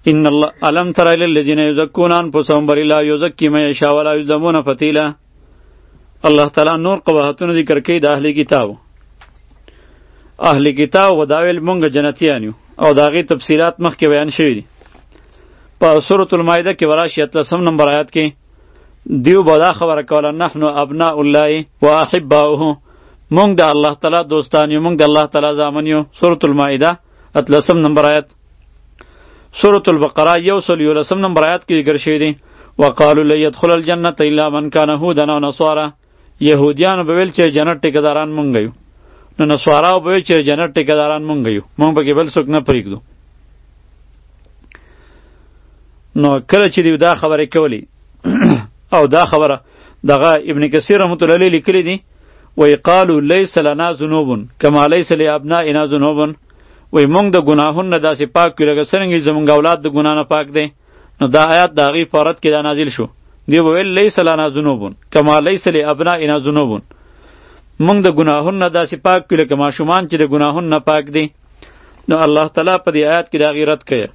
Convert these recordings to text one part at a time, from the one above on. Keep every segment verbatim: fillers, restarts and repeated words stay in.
ان الله الم تر الى الذين يزكون انفسهم بل لا يزكي من يشاء ولا يظلمون فتيلا. الله تعالی نور قباحتونه ذکر کوي د اهلی کتاب. اهلی کتاب و داویل مونږ جنتیان یو او داغي تفصیلات مخکې بیان شوي دي. په سورۃ المائده کې وراشي اتلسم نمبر آیات کې دیو به دا خبره کوله نحن ابناء الله و احباؤه، مونږ د الله تعالی دوستان یو، مونږ د الله تعالی زامن یو. سورۃ المائده اتلسم نمبر آیات. سورۃ البقره یو سل یولسم نمبر آیات کې ذکر شوی دی وقالوا لن يدخل الجنه الا من كان هودا او نصارى. يهوديان به ویل چې جنت ټیکداران مونږ یو، نو نصارا به ویل چې جنت ټیکداران مونږ یو، مونږ به بل څوک نه پرېږدو. نو کله چې دی دا خبره کولی او دا خبره دغه ابن کثیر رحمت الله علیه لیکلی دی وی قالوا ليس لنا ذنوب كما ليس لابنائنا ذنوب، وی مونږ د ګناهونو داسې پاک کړو لکه څنګه زمونږ اولاد د ګناه نه پاک دی. نو دا آیات د هغې په رد کې دا نازل شو. دی به ویل لیس لنا ذنوب کما لیس لابنائنا ذنوب، مونږ د ګناهونو نه داسې پاک کړو لکه ماشومان چې د ګناهونو نه پاک دی. نو الله تعالی په دې آیات کې د هغې رد کوي.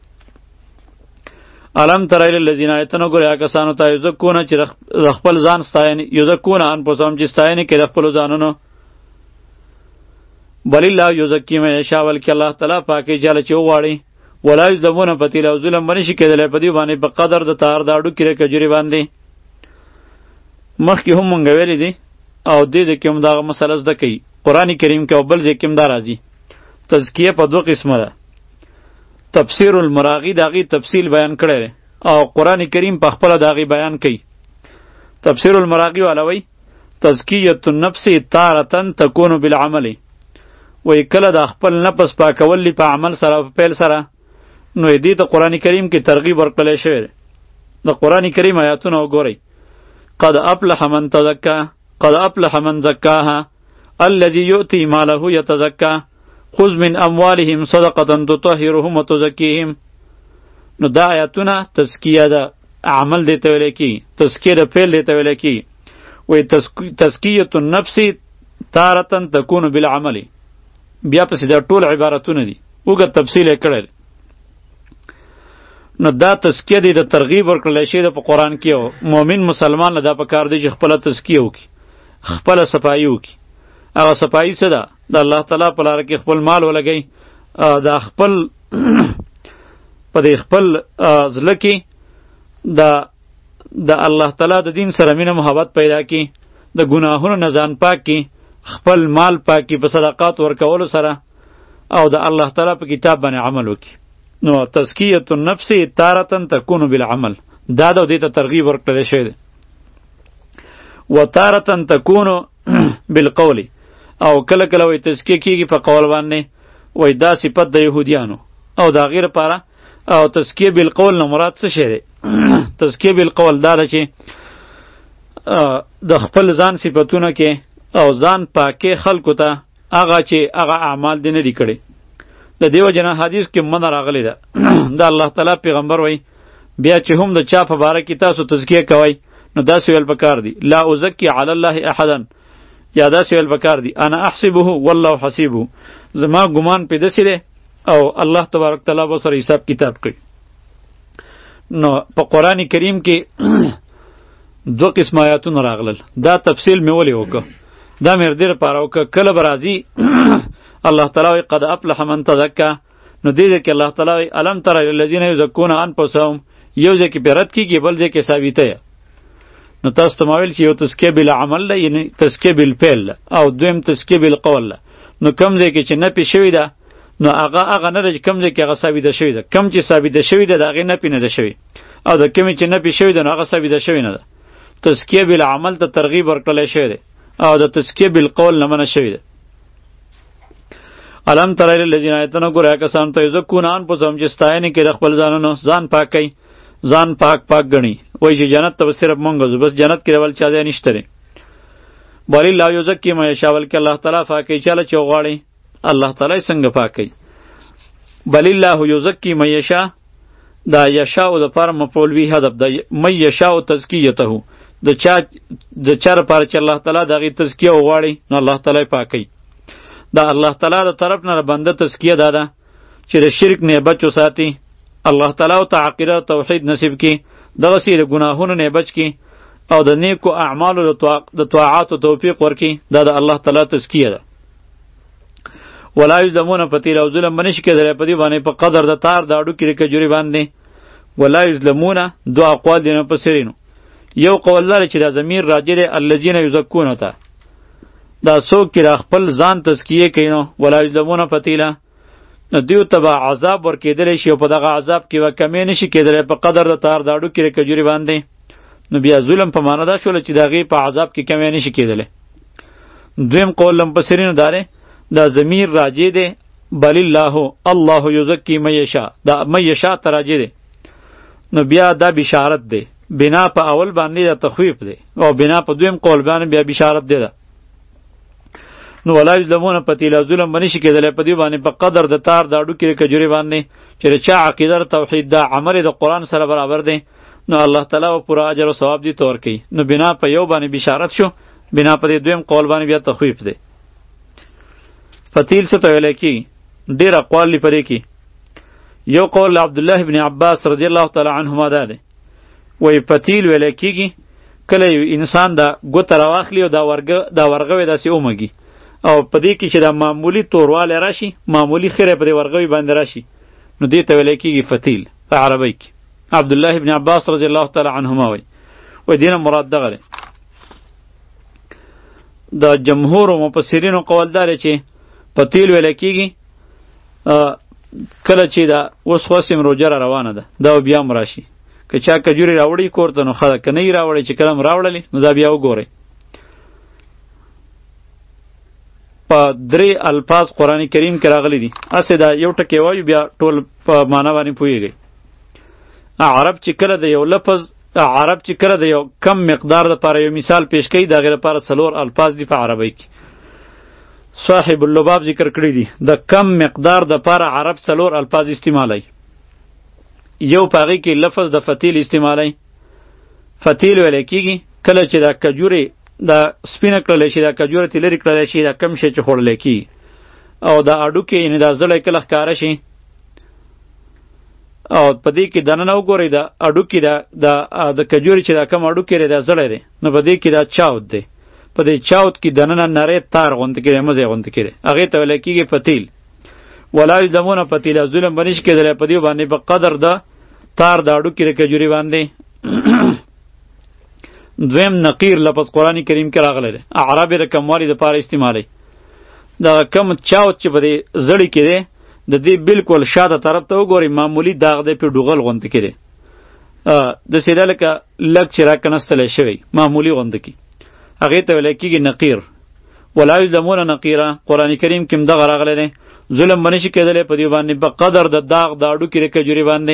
علم تر الی الذین آیتونه ګورې هغه کسانو ته یزکونه چې د خپل ځان ستاینې یزکونه انفسهم چې ستاینې کوي د خپلو ځانونو. بل الله یزکی من یشاء، بلکې الله تعالی پاکوي چاله چې وغواړي. ولا یظلمون فتیلا، او ظلم به نشي کېدلی په دې باندې په قدر د تار د اډو کې د کجورې باندې. مخکې هم مونږ ویلي دي او دې ځای کې هم دغه مسله زده کوي. قرآن کریم کې او بل ځای کې هم دا راځي. تزکیه په دوه قسمه ده. تفسیر المراغی د هغې تفصیل بیان کړی دی او قرآن کریم په خپله د هغې بیان کوي. تفسیر المراغی والا وایي تزکیة النفس تارة تکون بالعمل، وایي کله د خپل نفس پاکول په عمل سره په پیل سره. نو دې ته قرآن کریم کې ترغیب ورکړلی شوی دی. د قرآن کریم آیاتونه وګورئ. قد افلح من تزکا، قد افلح من زکاها، الذي یؤتی ماله یتزکا، خذ من اموالهم صدقه تطهرهم وتزکیهم. نو دا آیاتونه تزکیه ده عمل دیته ویل کی، تزکیه ده فعل دیته ویل کی. وی تزکیه النفس تارة تكون بالعمل. بیا پس دا ټول عبارتونه دي وګه تفصیل یې کړی. نو دا تزکیه دی د ترغیب ورکړلی شوی ده په قرآن کې. او مؤمن مسلمان له دا پکار دی چې خپله تزکیه وکړي، خپله صفایي وکړي. هغه صفایي څه ده؟ د الله تعالی په لاره کې خپل مال ولګئ، د خپل په دې خپل زړه کې د د الله تعالی د دین سره مینه محبت پیدا کړي، د ګناهونو نه ځان پاک کړي، خپل مال پاک کړي په صدقات ورکولو سره، او د الله تعالی په کتاب باندې عمل وکړي. نو تزکیة النفس تارة تکون بالعمل، دا د دې ته ترغیب ورکړلی شوی دی. و تارة تکون بالقول، او کله کله وی تزکیه کیږي په قول باندې. وی دا صفت د یهودیانو او دا غیر پاره. او تزکیه بالقول نه مراد څه شی دی؟ تزکیه بالقول دا ده چې د خپل ځان صفتونه کې او ځان پاکې خلکو ته هغه چې هغه اعمال دی نه دي کړي. د دیو جنا حدیث کې منع راغلی ده. د الله تعالی پیغمبر وی بیا چې هم د چا په باره کې تاسو تزکیه کوئ نو داسې ویل پکار دی لا ازکی علی الله احدا، یا داسې ویل پکار دی انا احسبه والله حسیبه، زما ګمان پې داسې دی او الله تبارک تعالی به سره حساب کتاب کوي. نو په قرآن کریم کې دو قسم آیاتونه راغلل. دا تفصیل مې ولې وکړه، دا مې دې لپاره وکړه کله به راځي الله تعالی وایي قد افلح من تزکا. نو دې ځای کې الله تعالی وایي الم تر الی الذین یزکون انفسهم، یو ځای کې پې رد کېږي بل ځای کې ثابته یې. نو تاسو ته ما ویل چې یو تزکیه بالعمل ده، یعنی تزکیه بالفعل ده، او دویم تزکیه بالقول ده. نو کوم ځای کې چې نفي شوې ده نو هغه هغه نه ده چې کوم ځای کې هغه ثابته شوې ده. کوم چې ثابته شوې ده د هغې نفي نه ده شوې، او د کومې چې نفي شوې ده نو هغه ثابته شوې نه ده. تزکیه بالعمل ته ترغیب ورکړلی شوی دی او د تزکیه بالقول نه منع شوی دی. الم تر الی الذین آیتونه ګوره هغه کسانو ته یزکون انفسهم چې ستاینې کوي د خپل ځانونو، ځان پاک کوي، ځان پاک پاک ګڼي. وایي چې جنت ته به صرف مونږ ځو، بس جنت کې بل چا ځای نشته دی. بل الله یزکی من یشاء، بلکې الله تعالی پاکوي چاله چې وغواړي. الله تعالی څنګه پاکوي؟ بل الله یزکی من یشاء، دا یشاء د پر مفعول به هدف ده. من یشاء تزکیته، د چا د چا لپاره چې الله تعالی دغه تزکیه وغواړي نو الله تعالی پاکوي. دا الله تعالی د طرف نه بنده تزکیه ده ده چې د شرک نه بچو ساتي، الله تعالی او ته عقیده توحید نصیب کی، دغسی د ګناهونو نه بچ کی او د نیکو اعمالو د طاعات او توفیق ورکی. دا د الله تعالی تزکیه ده. ولا یظلمون فتیل او ظلم بنش کېدلی په دې باندې په قدر د تار د اډو کې کجوري باندې. ولا یظلمون دو اقوال دي نه پسرینو. یو قول لري چې دا ضمیر راجع دی الذین یزکون ته، دا څوک چې خپل ځان تزکیه کوي نو ولا یظلمون فتیلا، نو دیو ته به عذاب ورکېدلی شي او په دغه عذاب کې به کمی نشي کېدلی په قدر د تار د اډو کې کجوري باندې. نو بیا ظلم په معنا دا شوله چې د هغې په عذاب کې کمی نشي کېدلی. دویم قول لمپسرینو دا دی دا ضمیر راجع دی بل الله الله یزکی من یشاء، دا من یشاء ته راجع دی. نو بیا دا بشارت دی، بنا په اول باندې دا تخویف دی او بنا په دویم قول باندې بیا بشارت دی ده. نو ولا یظلمون فتیلا ظلم بنشي کېدلی په دې باندې په قدر د تار د اډو کې کجوري باندې چې د چا عقیده توحید دا عمل د قرآن سره برابر دی. نو الله تعالی و پورا اجر او ثواب دی تور کوي. نو بنا په یو باندې بشارت شو، بنا په دې دویم قول باندې بیا تخویف دی. فتیل څه ته ویلی کېږي؟ ډېر اقوال دي په دې کې. یو قول عبدالله ابن عباس رضی الله تعالی عنهما دا دی، وایي فتیل ویلی کېږي کله یو انسان دا ګوته راواخلي او دا ورګه دا ورغوی داسې ومږي او په دې کې چې دا معمولي توروالی راشي، معمولي خیره په دې ورغوی باندې راشي، نو دې ته ویلی کېږي فتیل په عربی کې. عبدالله ابن عباس رضی الله تعالی عنهما وایي وایي دې نه مراد دغه دی. د جمهور مفسرینو قول دا دی چې فتیل ویلی کېږي کله چې دا اوس خوسم روجه را روانه ده، دا بیا هم راشي. که چا کجوري راوړي کور ته نو ښه ده، که نه یې راوړی چې کله هم راوړلې نو دا بیا وګورئ. په درې الفاظ قرآن کریم کې راغلي دي. هسې دا یو ټکی وایو بیا ټول په معنا باندې پوهېږئ. عرب چې کله د یو لفظ عرب چې کله د یو کم مقدار دپاره یو مثال پیش کوي، د هغې دپاره څلور الفاظ دي په عربۍ کې. صاحب اللباب ذکر کړی دي د کم مقدار د پاره عرب څلور الفاظ استعمالوي. یو په هغې کې لفظ د فتیل استعمالوي. فتیل ویلی کېږي کله چې دا کجورې دا سپینه کړلی شي، دا کجوره ترې لرې کړلی شي، دا کم شی چې خوړلی کېږي او دا اډوکې یعنې دا زړی کله ښکاره شي او په دې کې دننه وګورئ دا اډوکې دا د کجورې چې دا کم اډوکې دی دا زړی دی، نو په دې کې دا چاود دی، په دې چاود کې دننه نری تار غونته کړي، مزه غونته کړي، هغې ته ویلی کېږي فتیل. ولا یظلمون فتیلا ظلم به نشي کېدلی په دې باندې په قدر د تار د اډوکې د کجوري باندې. دویم نقیر لفظ قرآن کریم کې راغلی دی، اعراب د کموالي دپاره استعمالی. دغه کم چاود چې په دې زړی کې دی د دې بالکل شاته طرف ته وګورئ معمولي داغ دی پې ډوغل غونته کړي، داسې ده لکه لږ چې راکنستلی شوی معمولي غونته کړي، هغې ته ویلی کېږي نقیر. ولا یظلمون نقیره قرآن کریم کې هم دغه راغلی دی. ظلم به نشي کېدلی په دې باندې په قدر د داغ د اډوکې د کجوري باندې.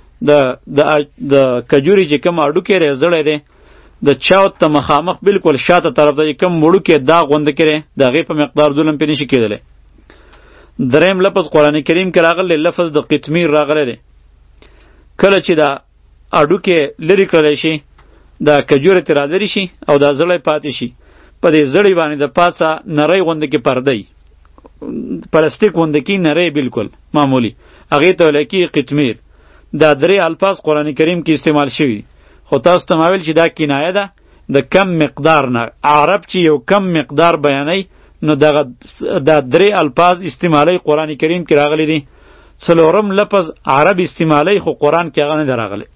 د کجوري چې کوم اډوکې دی زړی دی د چاود ته مخامخ بالکل شاته طرف ته چې کوم وړوکې داغ غونده کړی د هغې په مقدار ظلم پرې نشي کېدلی. دریم لفظ قرآن کریم کې راغلی لفظ د قطمیر راغلی دی. کله چې دا اډوکې لرې کړلی شي، دا کجوره ترې رالرې شي او دا زړی پاتې شي، په دې زړی باندې د پاسه نری غونده کې پردی پلاستیک غونده کې نری بالکل معمولی، هغې ته ویلی کېږي قطمیر. دا درې الفاظ قرآن کریم کې استعمال شوي، خو تاسو ته ما ویل چې دا کنایه ده د کم مقدار نه. عرب چې یو کم مقدار بیانوي نو دغه دا درې الفاظ استعمالی قرآن کریم کې راغلی دي. څلورم لفظ عرب استعمالی خو قرآن کې هغه نه دی راغلی.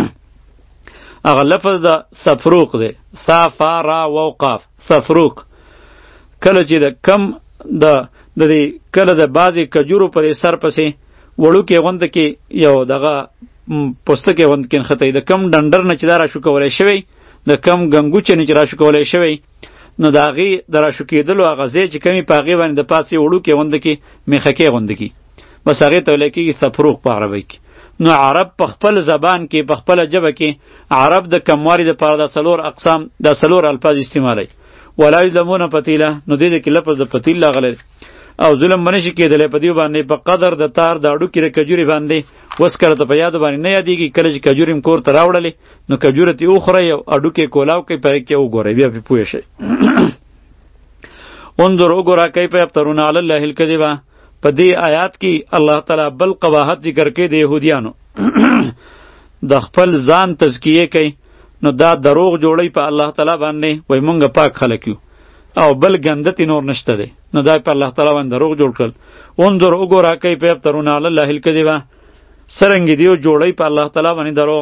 هغه لفظ د سفروق دی، سا فا را و قاف سفروق. کله چې د کم د د دې کله د بعضې کجورو په دې سر پسې وړوکې غونده کې یو دغه پوستکی غوند کې نښتی، د کم ډنډر نه چې دا راشو کولی شوی، د کم ګنګوچې نه چې راشو کولی شوی، نو د هغې د راشو کېدلو هغه ځای چې کمې په هغې باندې د پاسې وړوکې غونده کې میخکې غونده کې، بس هغې ته ویلی کېږي سفروق په عربی کې. نو عرب په خپل زبان کې په خپله ژبه کې عرب د کموالي دپاره دا څلور اقسام دا څلور الفاظ استعمالی. ولا یظلمون فتیله، نو دې کې لفظ د فتیل راغلی او ظلم به نشي کېدلی په دې باندې په قدر د تار د اډوکې د کجورې باندې. اوس کله ته په یادو باندې نه یادېږي، کله چې کجورې م کور ته راوړلې نو کجوره ترې وخورئ او اډوکې کولاو کوئ، په هغې کې وګورئ بیا پرې پوه شئ. انظر وګوره کیف یفترون علی الله الکذبه، په دې آیات کې الله تعالی بل قباحت ذکر کوي د یهودیانو د خپل ځان تزکیه کوي نو دا دروغ جوړی په الله تعالی باندې وای مونږ پاک خلک یو او بل ګندتی نور نشته دی نو دا په الله تعالی باندې دروغ جوړ کړل انظر وګوره کیف یفترون علی الله الکذب سرنګ دیو جوړی په الله تعالی باندې دروغ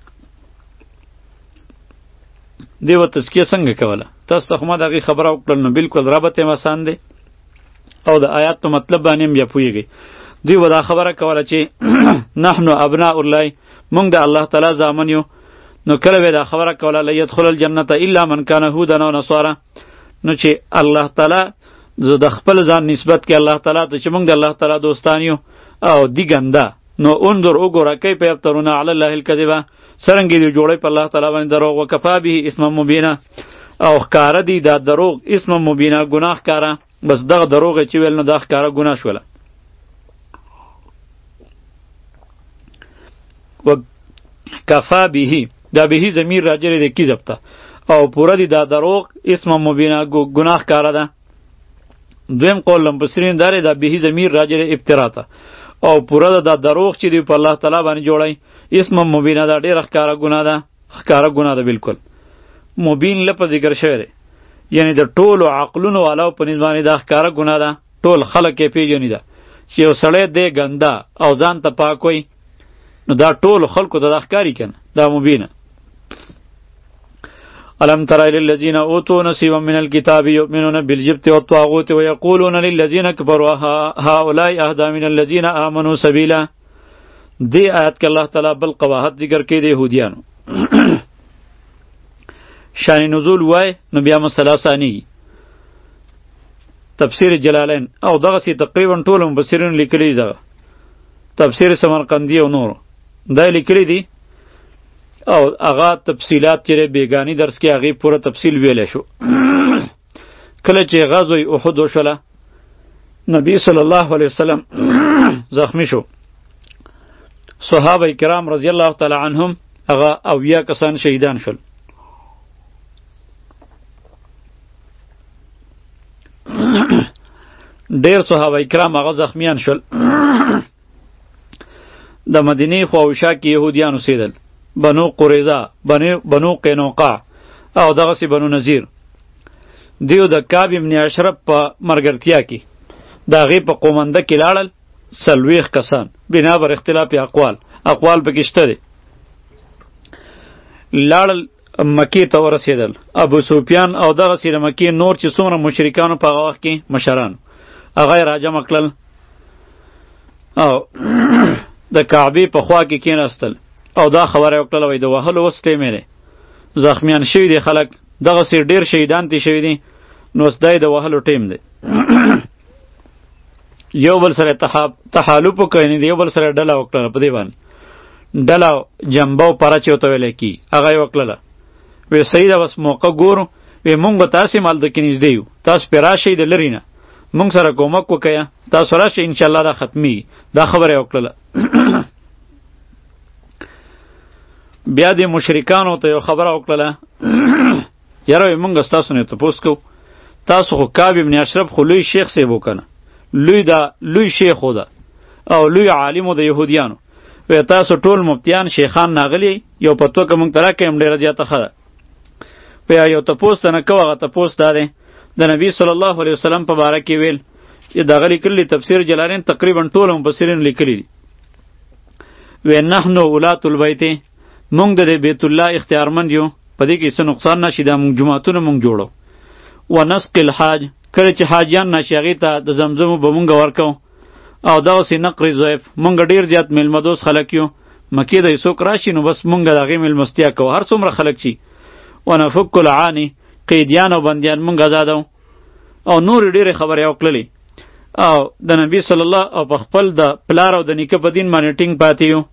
دیو تزکیه څنګه کوله تاسو ته ما دغه خبره وکړل نو بالکل رابطه مسان دی او د آیات په مطلب باندې هم بیا پوهیږي دوی و دا خبره کوله چې نحنو ابناء الله مونږ د الله تعالی زامن یو نو کله به دا خبره کوله لا يدخل الجنه الا من كان هودا او نصارى نو چې الله تعالی زه د خپل ځان نسبت کې الله تعالی ته چې مونږ د الله تعالی دوستان یو او دی ګنده نو انظر وګوره کیف یفترون علی الله الکذب سرنګې دی جوړی په الله تعالی باندې دروغ وکفا به اسم مبینه او ښکاره دی دا دروغ اسم مبینه ګناه ښکاره بس دغه دروغ چې ویل نو دا ښکاره ګناه شوله وکفا به دا به ضمیر راجره دی کی ضبطه او پورا دی دا دروغ اسم مبینه ګناه ښکاره ده دویم قول لمبسرین داره دا به ضمیر راجره ابترا ته او پورا دا دروغ چې دی په الله تعالی باندې جوړی اسم مبینه دا ډیر ښکاره ګناه ده ښکاره ګناه ده بالکل مبین لپس ذکر شوی دی یعنی د ټولو عقلونو والاو په نظام دا ښکاره ګناه ده ټول خلک یې پیژني ده چې یو سړی دی ګنده او ځان ته پاک وي نو دا ټول خلکو ته دا ښکاري کنه دا مبینه الم تر الى الذين اوتوا نصيبا من الكتاب يؤمنون بالجبت والطاغوت ويقولون للذين كفروا هؤلاء اهدى من الذين امنوا سبيلا دی آیت کې الله تعالی بل قباحت ذکر کوي د یهودیانو شان نزول وای نو بیا مسله ثانی تفسیر جلالین او دغه سی تقریبا ټول مفسرین لیکلي دغه تفسیر سمرقندی او نور دا لیکلي دي او هغه تفصیلات چې بیگانی درس کې هغه پوره تفصیل ویل شو کله چې غزوه احد وشوله نبی صلی الله علیه وسلم زخمی شو صحابه کرام رضی الله تعالی عنهم هغه اویا کسان شهیدان شول ډیر صحابه کرام هغه زخمیان شول د مدینه خواوشا کې یهودیان اوسېدل بنو قریظه بنو بنو قینوقاع او دغه سی بنو نذیر دیو د کعب ابن اشرف په مرګرتیا کې دا غي په قومنده کې لاړل سلويخ کسان بنا بر اختلاف اقوال اقوال پکې شته دي لاړل مکی ته ورسېدل ابو سفیان او دغه سی مکی نور چې څومره مشرکانو په هغه وخت کې مشران هغه راجم کړل او د کعبه په خوا کې کېناستل او دا خبره وکړه وای د وهلو وسته مې زخمیان شوی دي خلک دغه سیر ډیر شهیدان دي شوی دي نو سدای د وهلو ټیم دی یو بل سره تحالف کوي دی یو بل سره ډله وکړه په دی باندې ډله جنبو پرچ وته ویل کی هغه وکړه وی سید اوس موقع ګورو وی مونږ تاسو مال د کینځ دیو تاسو پراشي د لرینه مونږ سره کومک وکیا تاسو راشي ان شاء الله دا ختمي دا خبره وکړه بیا د مشرکانو ته یو خبره وکړه یاره مونږ تاسو نه تاسو کو تاسو خو کعب ابن اشرف خو لوی شیخ سی وکنه لوی دا لوی شیخ ده او لوی عالم د يهوديانو و تاسو ټول مفتیان شیخان ناغلی یو پتو کوم تر کم ډیر زیاته خره په یو تاسو نه کوغه تاسو ده د نبی صلی الله علیه وسلم په باره کې ویل چې دغه لیکلي تفسیر جلالین تقریبا ټول مفسرین لیکلي دي و نحنو اولات البیت مونږ د بیت الله اختیارمند یو په دې کې څه نقصان نشي د مونږ جمعهتون مونږ جوړو و نسق الحاج کله چې حاجیان نشي هغې ته د زمزم به مونږ ورکو او دغسې نقر ضعیف مونږ ډېر زیات میلمدوس خلک یو مکې د څوک راشي نو بس مونږ د هغې میلمستیا کوو هر څومره خلک شي و نفک العاني قیدیان او بندیان مونږ آزادو او نور ډېرې خبرې وکړلې او د نبی صلی الله او په خپل د پلار او د نیکه په دین باندې ټینګ پاتې یو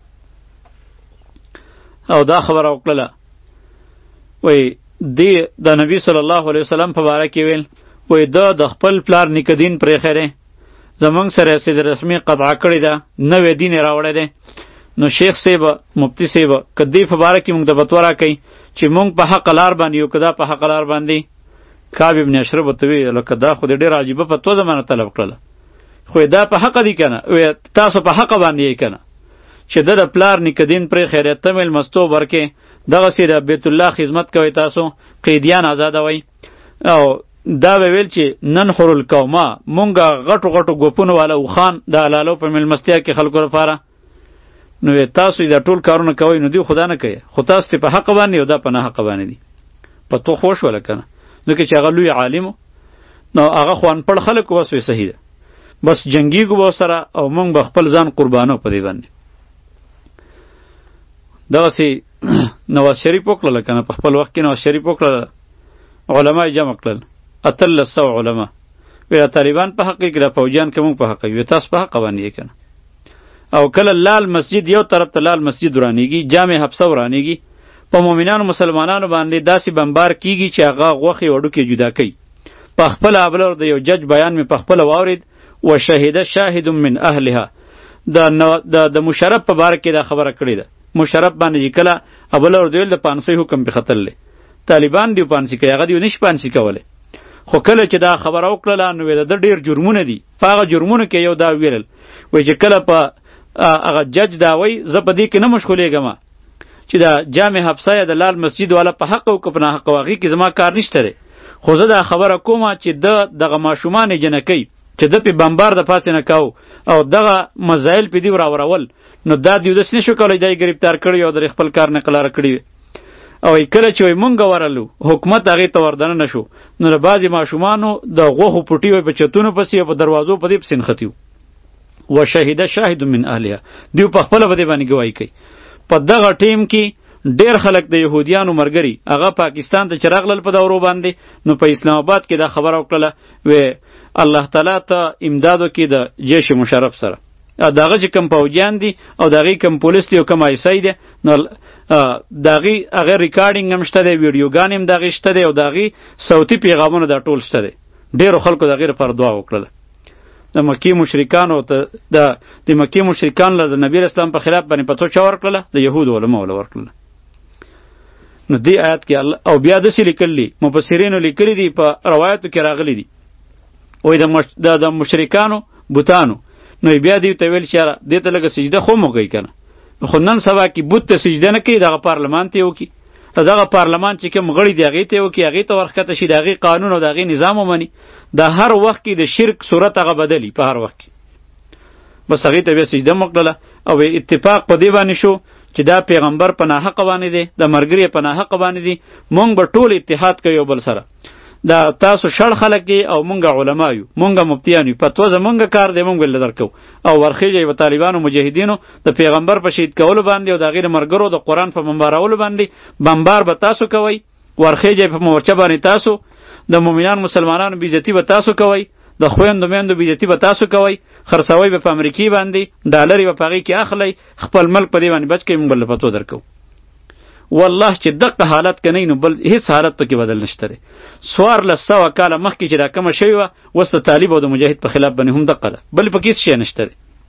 او دا خبره وکړله وای دی د نبی صلی الله علیه وسلم په باره کې ویل وای دا د خپل پلار نیکه دین پرې خیره زمونږ سره سید رسمي قطعه کړې ده نوې دین یې راوړی دی نو شیخ صاحب مفتی صاحب که دې په باره کې مونږ ته فتوا راکوئ چې مونږ په حق لار باندې یو که دا په حق لار باندې کعب ابن اشرف ورته وویل لکه دا خو دې ډېره عجیبه فتوا زمانه طلب کړله خو دا په حق دی کنه، تاسو په حق باندې کنه چې د پلار نکدین پر خیرات تمل مستو ورکه دغه سي د بیت الله خدمت کوي، تاسو قیدیان آزادوي. او دا ویل چې نن حر القوما مونږه غټو غټو ګوپونو والا او خان د علالو په ملمستیا کې خلکو لپاره، نو تاسو دا ټول کارونه کوي، نو دی خدا نه کوي، خو تاسو په حق باندې او دا په نه حق باندې دي. په تو خوش ولا کنه ځکه چې هغه لوی عالم نو هغه خوان پړ خلک وسوي صحیح ده، بس جنگي ګو سره او مونږ به خپل ځان قربانو په دی باندې. دغه سي نواز شریف وکړل کنه په خپل وخت کې نواز شریف وکړل، علما جمع کړل اتل سو علما وی طالبان په حق کې د فوجان کوم په حق وي، تاسو په حق باندې کنه. او کله لال مسجد یو طرف ته لال مسجد ورانیږي، جامع حبسه ورانیږي، په مؤمنانو مسلمانانو باندې داسې بمبار کیږي چې هغه غوخي وړو کې جدا کوي. په خپل ابلور د یو جج بیان می په خپل واورید و شهید شاهد من اهلها د د مشرف په باره کې دا خبره کړې ده. مشرف باندې کله ابلور دویل د پانسی حکم په خطر لې طالبان دی پانسی کوي، هغه دی نش پانسی کوله. خو کله چې دا خبره وکړه نو د ډیر جرمونه دي، هغه جرمونه کې یو دا ویل وای چې کله په هغه جج دا وای زه په دې کې نه مشغولېږم چې دا جامع حبسه د لال مسجد والا په حق او په نه حق واغې کې زما کار نشته، خو زه دا خبره کوم چې د دغه ماشومان جنکی چې د په بمبار د پاسه نه کاو او دغه مزایل په دی وراورول، نو دا دیو د سنشو کولای دی گرفتار کړی او د خپل کار نه قلار کړی. او کله چې مونږ ورالو حکومت هغه ته وردان نشو، نو د بعضی ماشومانو د غوخو پټي وي په چتونو پسې په دروازو په دې پسین ختیو. و شهید شاهد من اهلها دیو په خپل باندې باندې گواہی کوي. په دغه ټیم کې ډیر خلک د يهوديانو مرګري هغه پاکستان ته چرغلل په دورو باندې، نو په اسلام آباد کې دا خبره وکړه و الله تعالی ته امدادو کې د جیش مشرف سره داغه چې کم پوجان دي او داغه کم پولیس دی او کم ایسای دی، نو داغه هغه ریکارډینګ هم شته دی، ویډیوګان هم داغه شته دی او داغه صوتي پیغامونه دا ټول شته دی. ډیرو خلکو دغه لپاره دعا وکړه. د مکی مشرکانو ته د د مکی مشرکان له نبی اسلام په خلاف باندې پتو چا ورکړه، د يهود علماء ول ورکړه. نو دی آیات کې الله او بیا د سې لیکلي مفسرینو لیکلي دي په روایتو کې راغلي دي وای د مش د مشرکانو بوتانو نو بیا دی ته ویل چې دې ته لګه سجده خو موږی کنه، خو نن سبا کې بوت ته سجده نه کوي، دغه پارلمان ته وکي، دغه پارلمان چې کوم غړي دی هغه ته وکي، هغه ته ورخته شي، دغه قانون او دغه نظام ومني. د هر وخت کې د شرک صورت هغه بدلی په هر وخت کې، بس هغه ته بیا سجده مقدله او اتفاق په دی باندې شو چې دا پیغمبر په ناحق باندې دی، د مرګري په ناحق باندې دی، مونږ به ټول اتحاد کوو بل سره. دا تاسو شړ خلک او مونږ علما یو، مونږ مفتیان یو، فتوا زمونږ کار دی، مونږ ول درکو او ورخیږي و طالبانو مجاهدینو د پیغمبر په شهید کولو باندې او د غیر مرګرو د قران په بمبارولو باندې بمبار به تاسو کوي، ورخیږي په مورچه باندې تاسو د مؤمنان مسلمانانو بیزتی به تاسو کوي، د خويندو میندو بیزتی به تاسو کوي، خرڅوي به په امریکای باندې ډالر به پغی کې اخلي، خپل ملک په دی باندې بچ کې مونږ له پتو درکو. والله چې دغه حالت کني نو بل هیڅ حالت پکې بدل نشته. سوار له سوا کاله مخکې چې دا کوم شی و وسته طالب او د مجاهد په خلاف باندې هم دغه ده، بل پکې هیڅ شی نشته.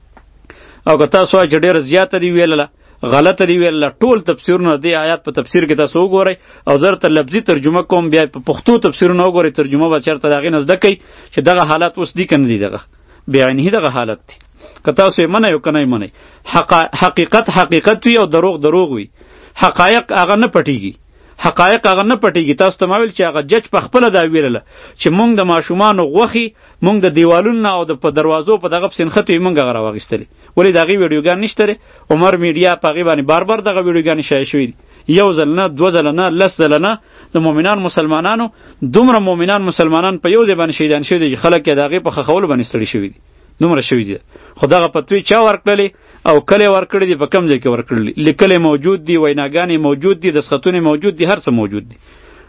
او که تاسو چې ډېر زیاته دی ویلله غلطه دی ویلله، ټول تفسیرونه دی آیات په تفسیر کې تاسو وګورئ او زر ته لفظي ترجمه کوم، بیا په پښتو تفسیرونه وګورئ، ترجمه به چېرته د هغې نه زده کوئ چې دغه حالات اوس دی که نه دي، دغه بعینه دغه حالت دی. که تاسو یې منئ او که نه یې منئ، حقیقت حقیقت وي او دروغ دروغ وي، حقایق هغه نه پټیږي، حقایق هغه نه پټیږي. تاسو ته ما ویل چې هغه جج په خپله دا ویلله چې مونږ د ماشومانو غوښې مونږ د دیوالونو او د په دروازو په دغه پسې نښتې مونږ هغه راواخیستلې، ولې د هغې ویډیوګان نشته دی. عمر میډیا په هغې باندې بار بار دغه ویډیوګانې شایع شوي دي، یو ځل نه، دوه ځله نه، لس ځله نه. د مؤمنان مسلمانانو دومره مؤمنان مسلمانان په یو ځای باندې شهیدان شوي دي چې خلک یې د هغې په ښخولو باندې ستړي شوي دي، دومره شوي دي. خو دغه فتوی چا ورکړلې او کله ورکړي دي، په کم ځای کې ورکړلې، لیکلې موجود دي، ویناګانې موجود دي، دستخطونه موجود دي، هر څه موجود دي.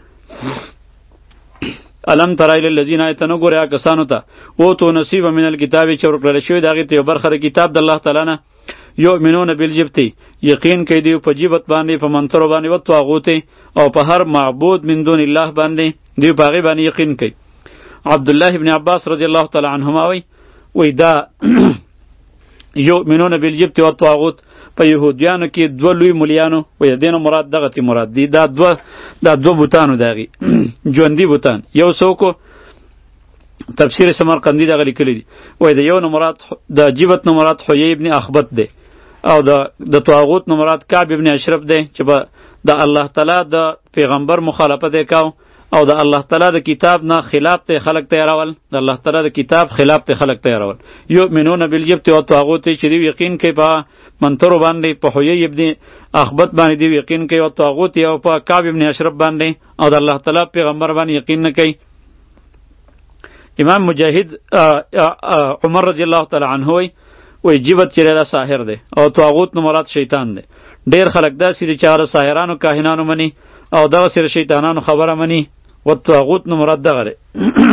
الم تر الی الذین آیتنو ګوره کسانو ته او تو نصیب من الکتاب چې ورکړل شوی دغه ته یو برخه د کتاب د الله تعالی نه، یؤمنون بالجبت یقین کوي دی په جبت باندې، په منتر باندې، او طاغوت او په هر معبود من دون الله باندې دی په هغه باندې یقین کوي. عبد الله ابن عباس رضی الله تعالی عنهما وی وی دا یؤمنون بالجبت و طاغوت په یهودیانو کې دوه لوی مولیانو و دینه مراد دغه تی مراد دی، دا دوه دا دوه بوتانو دغه ژوندۍ بوتان، یو څوک تفسیر سمرقندی دغه لیکلی دی وای د یو نه مراد د جبت نه مراد حیی ابن اخبط دی او د د طاغوت نه مراد کعب ابن اشرف دی چې به د الله تعالی د پیغمبر مخالفت وکاو او د الله تعالی د کتاب نه خلاف ته خلق تیارول د الله تعالی د کتاب خلاف ته خلق تیارول یؤمنون بالجبت او طاغوت چې دی یقین کوي په منتر باندې په حیی ابن اخبط باندې دی یقین کوي او طاغوت او په کعب ابن اشرف باندې او د الله تعالی پیغمبر باندې یقین نه کوي. امام مجاهد عمر رضی الله تعالی عنه وی وی جبت چې ساحر دی او طاغوت نو مراد شیطان دی. ډیر خلک دا سری چاره ساحرانو کاهنانو منی او دا سری شیطانانو خبره منی و طاغوت نو مراد دغه دی.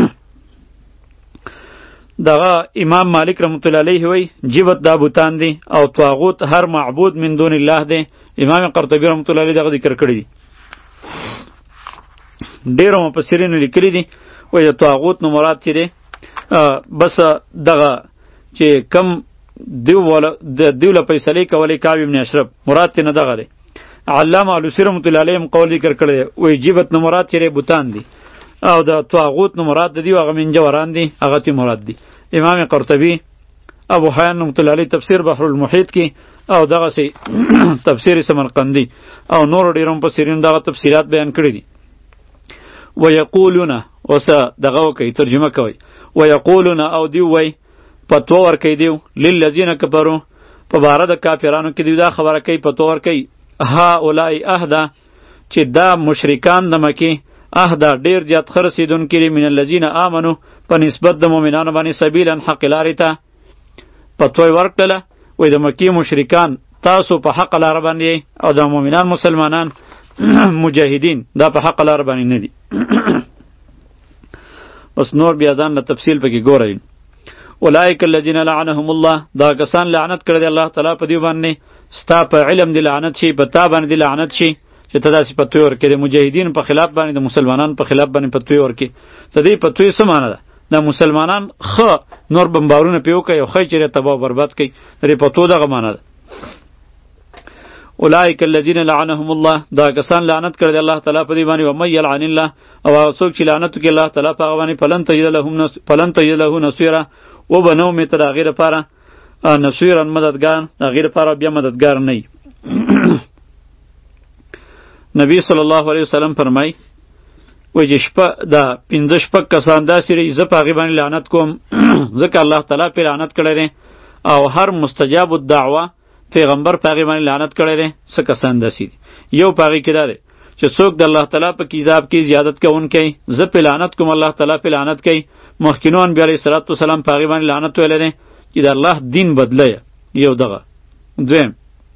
دغه امام مالک رحمت الله علیه وی جبت دا بوتان دی او طاغوت هر معبود من دون الله دی. امام قرطبی رحمت الله علیه دغه ذکر کړی دی. ډیر مفسرین لیکلی دي وی طاغوت نو مراد چې دی بس دغه چې کم دیو ولا دیو له فیصله کولی کعب ابن اشرف مراد ته نه دغه دی. علامه علوسی رحمت الله علیه قول ذکر کړی وی جبت نو مراد چې بوتان دی او د طاغوت نو مراد دی هغه منجوران دی هغه تی مراد دی. امام قرطبی ابو حیان رحمت الله علیه تفسیر بحر المحیط کی او دغه سی تفسیر سمرقندی او نور ډیرم په سیرین دغه تفسیرات بیان کړی دي. ويقولون وسا دغه کوي ترجمه کوي ويقولون او دی وای پتو ور کوي دیو للذین کفروا په بار د کافرانو کې دی دا خبره کوي پتو ور کوي ها اولای اهدا چې دا مشرکان د مکی اهدا ډیر زیات خرسیدون کړي من الذین آمنو په نسبت د مؤمنانو باندې سبیلا حق لارې ته پتو ورکړه وای د مکی مشرکان تاسو په حق لار باندې او د مؤمنان مسلمانان مجاهدین دا په حق لار باندې نه دي. بس نور بیا ځان له تفصیل پکې ګورئ. اولئک الذین لعنهم الله دا کسان لعنت کړی دی الله تعالی په دې باندې ستا په علم دی لعنت شي په تا باندې لعنت شي چې ته داسې پتوی ورکې د مجاهدین په خلاف باندې د مسلمانانو په خلاف باندې پتوی ورکې ته دې پتوی څه معنی ده د مسلمانان ښه نور بمبارونه پې وکړي او ښه چیرې تباه و برباد کړي د دې پتو دغه معنی ده. اولئک الذین لعنهم الله دا کسان لعنت کړی دی الله تعالی په دې باندې و من یلعن الله او هغه څوک چې لعنت وکړي الله تعالی په هغه باندې فلن تجد له فلن تجد له نصیرا و بنو می تر هغې لپاره نصیرا مددګار د هغې لپاره بیا مددګار نه وي. نبی صلی الله علیه وسلم فرمای وایي چې شپه دا پنځه شپږ کسان داسې دي زه په هغې باندې لعنت کوم ځکه الله تعالی پرې لعنت کړی دی او هر مستجاب الدعوه پیغمبر په هغې باندې لعنت کړی دی. څه کسان داسې دي یو په هغې کې دا دی چې څوک د الله تعالی په کتاب کې زیادت کوونکی زه پرې لعنت کوم الله تعالی پرې لعنت کوي. مخکینو انبیا علیه الصلاة والسلام په هغې باندې لعنت ویلی دی چې د الله دین بدله یو دغه. دویم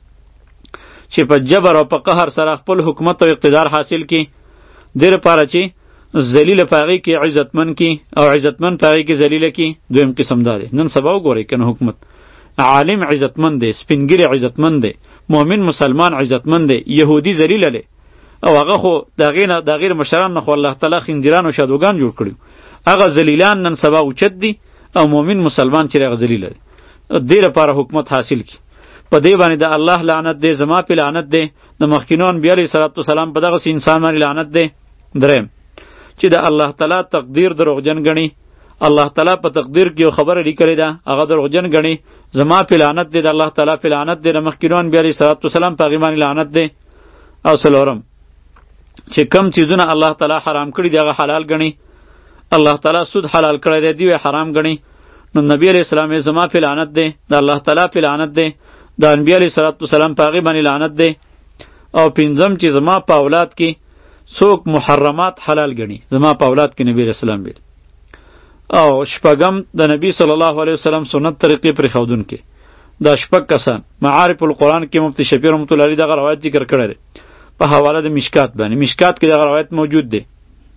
چې په جبر او په قهر سره خپل حکومت او اقتدار حاصل کړي دې لپاره چې ذلیل په هغې کې عزتمن کړي او عزتمن په هغې کې ذلیله کړي. دویم قسم دا دی. نن سبا وګورئ که نه حکومت عالم عزتمند دی سپینګیری عزتمند دی مؤمن مسلمان عزتمند دی یهودي ذلیله دی او هغه خو د هغې نه د هغې مشران نه خو الله تعالی خنزیران او شادوګان جوړ کړي هغه ذلیلان نن سبا اوچت دي او مؤمن مسلمان چې هغه ذلیله دی. دې لپاره حکومت حاصل کړي په دې باندې د الله لعنت دی زما پې لعنت دی د مخکینو انبیا علیه صلات وسلام په دغسې انسان باندې لعنت دی. دریم چې د الله تعالی تقدیر دروغجن ګڼي الله تعالی په تقدیر کې یو خبره لیکلې ده هغه دروغجن ګڼي زما پې لعنت دی د الله تعالی پې لعنت دی د مخکینو انبیا علیه صلات وسلام په هغې باندې لعنت دی. او څلورم چې کم چیزونه الله تعالی حرام کړي دي هغه حلال ګڼي الله تعالی سود حلال کړی دی دوی حرام ګڼي نو نبی علیه السلام یې زما پې لعنت دی د الله تعالی پې لعنت دی د انبیا علیه صلات وسلام په هغې باندې لعنت دی. او پنځم چې زما په اولاد کې څوک محرمات حلال ګڼي زما په اولاد کې نبی علیه السلام بیل. او شپږم د نبی صلی الله علیه وسلم سنت طریقې پرېښودونکي دا شپږ کسان. معارف القرآن کې مفتی شفیع رحمت الله علیه دغه روایت ذکر کړی دی په حواله د مشکات باندې. مشکات کې دغه روایت موجود دی.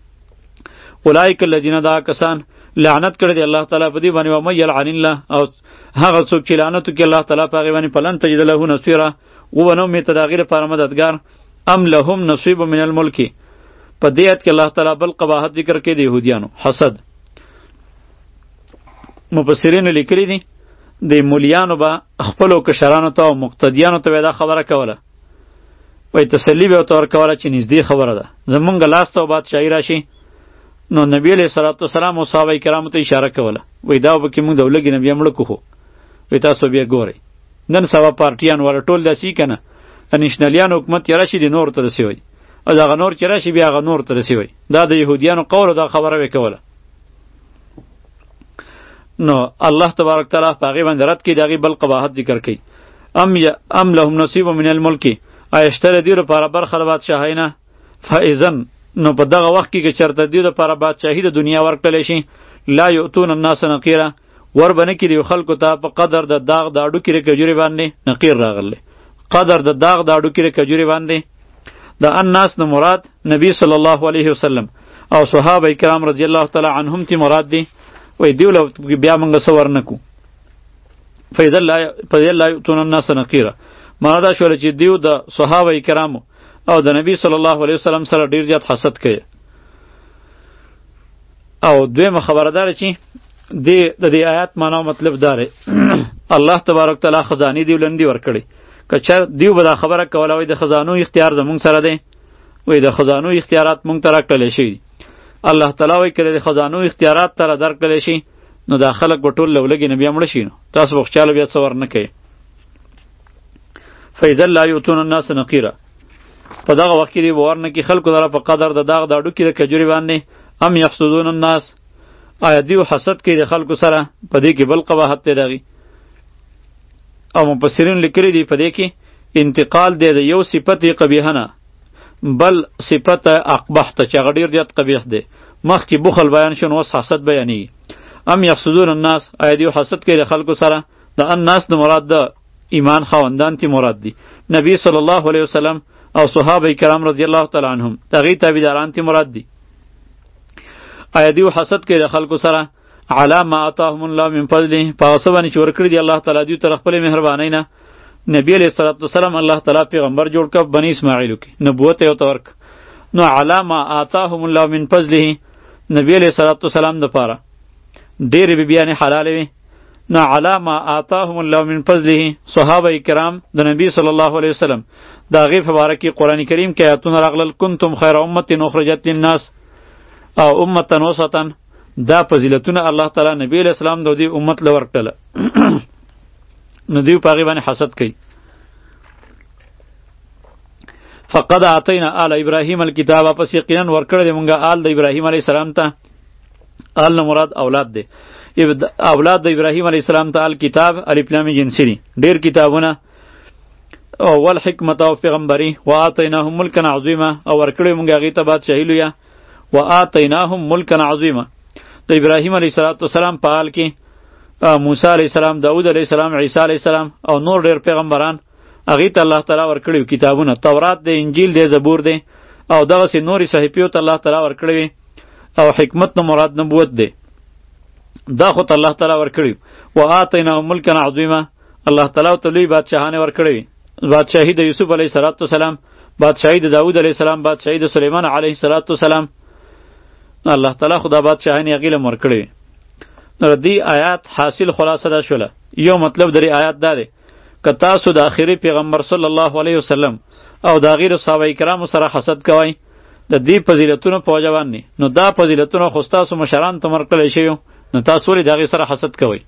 اولئک الذین دا کسان لعنت کړی دی الله تعالی په دې باندې و من یلعن الله او هغه څوک چې لعنت وکړي الله تعالی په هغې باندې فلن تجد له نصیرا وبنو مې ته د هغې لپاره مددګار. ام لهم نصیب من الملک په دې آیت کې الله تعالی بل قباحت ذکر کړی د یهودیانو حسد. مفسرینو لیکلي دي د مولیانو به خپلو کشرانو ته او مقتدیانو ته به دا خبره کوله وایي تسلي به ورته ورکوله چې نږدې خبره ده زمونږ لاس ته بادشاهي راشي نو نبی علیہ الصلوۃ والسلام او صحابه کرامو ته اشاره کوله وای دا به کې موږ د ولګي نبی امړه کوو وای تاسو بیا ګورئ نن سبا پارټیان ور ټول داسي کنه د نشنلیان حکومت یې راشي د نور ته رسوي او دا غنور چې راشي بیا غنور ته رسوي دا د يهوديانو قول دا خبره وکوله نو الله تبارک تعالی په هغې باندې رد کړي د هغې بل قباحت ذکر کوي ام ی ام لهم نصیب من الملک آیشته د دې لپاره برخه د بادشاهۍ نه فاذن نو په دغه وخت کې که چېرته دې لپاره بادشاهي د دنیا ورکړلی شي لا یؤتون الناس نقیره ور به نه کړي خلکو ته په قدر د داغ د اډوکې د کجورې باندې نقیر راغلی قدر د داغ د اډوکې د کجورې باندې د الناس نه مراد نبی صلی الله علیه وسلم او صحابه کرام رضی الله تعالی عنهم تی مراد دی وای دیو له بیا موږ څه ورنکو فیضل لا فیضل لا یؤتون الناس نقیره معنا دا شوله چې دیو د صحابه کرامو او د نبی صلی الله علیه وسلم سره ډیر زیات حسد کوي او دویمه خبردار چې دی د دې آیات معنا مطلب داره الله تبارک تعالی خزانه دی ولندې ورکړي که چر دیو به دا خبره کوله وای د خزانو اختیار زمونږ سره دی وای د خزانو اختیارات مونږ ته راکړلی شي الله تعالی وای کله د خزانو اختیارات تر درکړلی شي نو دا خلک به ټول لولګي نبی مړه شي نو تاسو به خچاله بیا څه ورنه کوي فاذا لا یؤتون الناس نقیره په دغه وخت کې دی ورنه کې خلکو دره په قدر د داغ د اډو کې د کجوري باندې ام یحسدون الناس آیا دیو حسد کوي د خلکو سره په دې کې بل قباحت دی دغې او مفسرین لیکلي دي په دې کې انتقال دی د یو صفت قبیحه نه بل صفت اقبح ته چې هغه ډېر زیات قبیح دی مخکې بخل بیان شو نو اوس حسد بیانېږي ام یحسدون الناس آیا دیو حسد کوي د خلکو سره د الناس د مراد د ایمان خاوندان تی مراد دی نبی صلی الله علیه وسلم او صحابه کرام رضی الله تعالی عنهم دغې تابعداران تی مراد دی آیا دیو حسد کوي د خلکو سره علا ما آتاهم الله من فضله په هغه څه باندې چې ورکړي دي الله تعالی دوی ته خپلې مهربانۍ نه نبی علیه الصلاة والسلام الله تعالی پیغمبر جوړ کړ بني اسماعیلو کې نبوت یې ورته ورک نو علا ما آتاهم الله من فضله نبی علیه الصلاة والسلام دپاره ډېرې بیبیانې حلالې وې نو علا ما آتاهم الله من فضله صحابه کرام د نبی صلی الله علیه وسلم د هغې په باره کې قرآن کریم کې آیاتونه راغلل کنتم خیر امة اخرجت للناس او امة وسطا دا فضیلتونه الله تعالی نبی علیہ السلام د دې امت له ورکړله نو دوی په هغې باندې حسد کوي فقد اعطینا آل ابراهیم الکتاب پس یقینا ورکړی دی مونږه آل د ابراهیم علیه السلام ته آل نه مراد اولاد دی اولاد د ابراهیم علیه السلام ته آل کتاب الف لام جنسی دي ډېر کتابونه او والحکمت او پیغمبري و آتیناهم ملکا عظیما او ورکړی مونږ هغې ته بادشاهي لویه و آتیناهم ملکا عظیما د ابراهیم علیه السلام په حال کې موسی علیه السلام داود علیه السلام عیسی علیه السلام او نور ډېر پیغمبران هغې ته الله تعالی ورکړي کتابونه تورات دی انجیل دی زبور دی او دغسې نورې صحیفې ته الله تعالی ورکړي او حکمت نه مراد نبوت دی دا خو ته الله تعالی ورکړي و آتیناهم ملکا عظیما الله تعالی ته لوی بادشاهانې ورکړي بادشاهي د یوسف علیه السلام بادشاهي د داود علیه السلام بادشاهي د سلیمان علیه السلام الله تعالی خدا بادشاهانې هغې له ورکړي نو دې آیات حاصل خلاصه دا شوله یو مطلب د دې آیات دا دی که تاسو د آخري پیغمبر صلی الله علیه وسلم او د هغې د صحابه کرامو سره حسد کوئ د دې فضیلتونو په وجه باندې نو دا فضیلتونه خو ستاسو مشرانو ته ورکړلی شوي نو تاسو ولې د هغې سره حسد کوئ